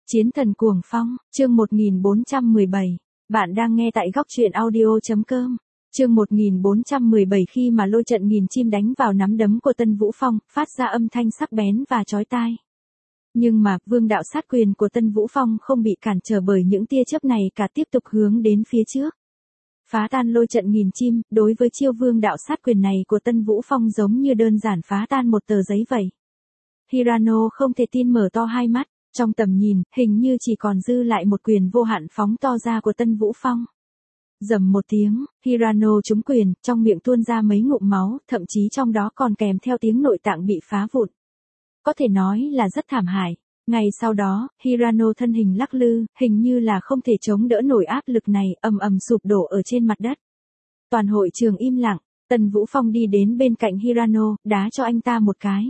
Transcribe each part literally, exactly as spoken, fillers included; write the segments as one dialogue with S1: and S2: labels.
S1: Chiến thần cuồng phong, chương một nghìn bốn trăm mười bảy. Bạn đang nghe tại góc truyện audio chấm com. Chương một nghìn bốn trăm mười bảy khi mà lôi trận nghìn chim đánh vào nắm đấm của Tân Vũ Phong, phát ra âm thanh sắc bén và chói tai. Nhưng mà, vương đạo sát quyền của Tân Vũ Phong không bị cản trở bởi những tia chớp này cả, tiếp tục hướng đến phía trước. Phá tan lôi trận nghìn chim, đối với chiêu vương đạo sát quyền này của Tân Vũ Phong giống như đơn giản phá tan một tờ giấy vậy. Hirano không thể tin mở to hai mắt, trong tầm nhìn, hình như chỉ còn dư lại một quyền vô hạn phóng to ra của Tân Vũ Phong. Rầm một tiếng, Hirano trúng quyền, trong miệng tuôn ra mấy ngụm máu, thậm chí trong đó còn kèm theo tiếng nội tạng bị phá vụn. Có thể nói là rất thảm hại. Ngày sau đó, Hirano thân hình lắc lư, hình như là không thể chống đỡ nổi áp lực này, ầm ầm sụp đổ ở trên mặt đất. Toàn hội trường im lặng, Tân Vũ Phong đi đến bên cạnh Hirano, đá cho anh ta một cái.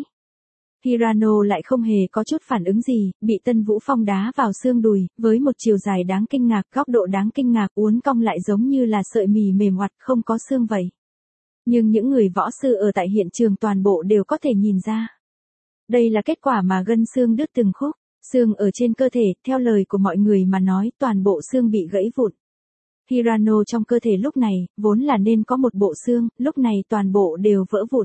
S1: Hirano lại không hề có chút phản ứng gì, bị Tân Vũ Phong đá vào xương đùi, với một chiều dài đáng kinh ngạc, góc độ đáng kinh ngạc, uốn cong lại giống như là sợi mì mềm oặt không có xương vậy. Nhưng những người võ sư ở tại hiện trường toàn bộ đều có thể nhìn ra. Đây là kết quả mà gân xương đứt từng khúc, xương ở trên cơ thể, theo lời của mọi người mà nói, toàn bộ xương bị gãy vụn. Hirano trong cơ thể lúc này, vốn là nên có một bộ xương, lúc này toàn bộ đều vỡ vụn.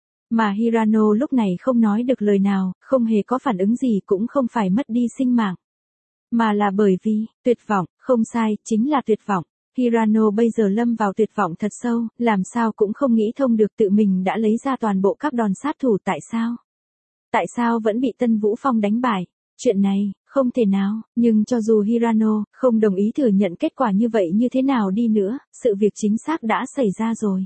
S1: Mà Hirano lúc này không nói được lời nào, không hề có phản ứng gì, cũng không phải mất đi sinh mạng. Mà là bởi vì, tuyệt vọng, không sai, chính là tuyệt vọng. Hirano bây giờ lâm vào tuyệt vọng thật sâu, làm sao cũng không nghĩ thông được tự mình đã lấy ra toàn bộ các đòn sát thủ tại sao. Tại sao vẫn bị Tân Vũ Phong đánh bại? Chuyện này, không thể nào, nhưng cho dù Hirano không đồng ý thừa nhận kết quả như vậy như thế nào đi nữa, sự việc chính xác đã xảy ra rồi.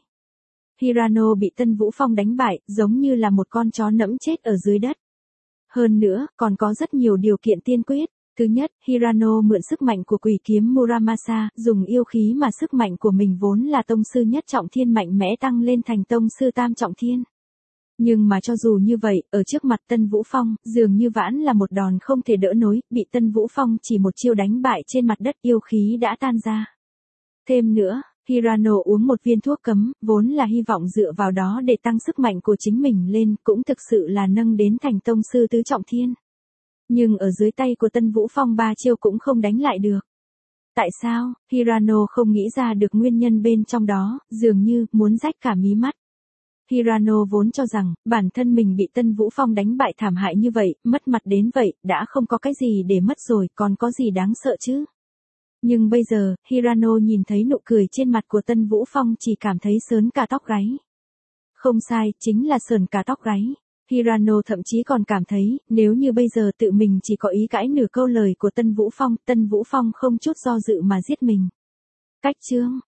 S1: Hirano bị Tân Vũ Phong đánh bại, giống như là một con chó nẫm chết ở dưới đất. Hơn nữa, còn có rất nhiều điều kiện tiên quyết. Thứ nhất, Hirano mượn sức mạnh của quỷ kiếm Muramasa, dùng yêu khí mà sức mạnh của mình vốn là tông sư nhất trọng thiên mạnh mẽ tăng lên thành tông sư tam trọng thiên. Nhưng mà cho dù như vậy, ở trước mặt Tân Vũ Phong, dường như vãn là một đòn không thể đỡ nổi, bị Tân Vũ Phong chỉ một chiêu đánh bại trên mặt đất, yêu khí đã tan ra. Thêm nữa, Hirano uống một viên thuốc cấm, vốn là hy vọng dựa vào đó để tăng sức mạnh của chính mình lên, cũng thực sự là nâng đến thành tông sư tứ trọng thiên. Nhưng ở dưới tay của Tân Vũ Phong ba chiêu cũng không đánh lại được. Tại sao? Hirano không nghĩ ra được nguyên nhân bên trong đó, dường như muốn rách cả mí mắt. Hirano vốn cho rằng, bản thân mình bị Tân Vũ Phong đánh bại thảm hại như vậy, mất mặt đến vậy, đã không có cái gì để mất rồi, còn có gì đáng sợ chứ? Nhưng bây giờ, Hirano nhìn thấy nụ cười trên mặt của Tân Vũ Phong chỉ cảm thấy sởn cả tóc gáy. Không sai, chính là sởn cả tóc gáy. Hirano thậm chí còn cảm thấy, nếu như bây giờ tự mình chỉ có ý cãi nửa câu lời của Tân Vũ Phong, Tân Vũ Phong không chút do dự mà giết mình. Cách chương,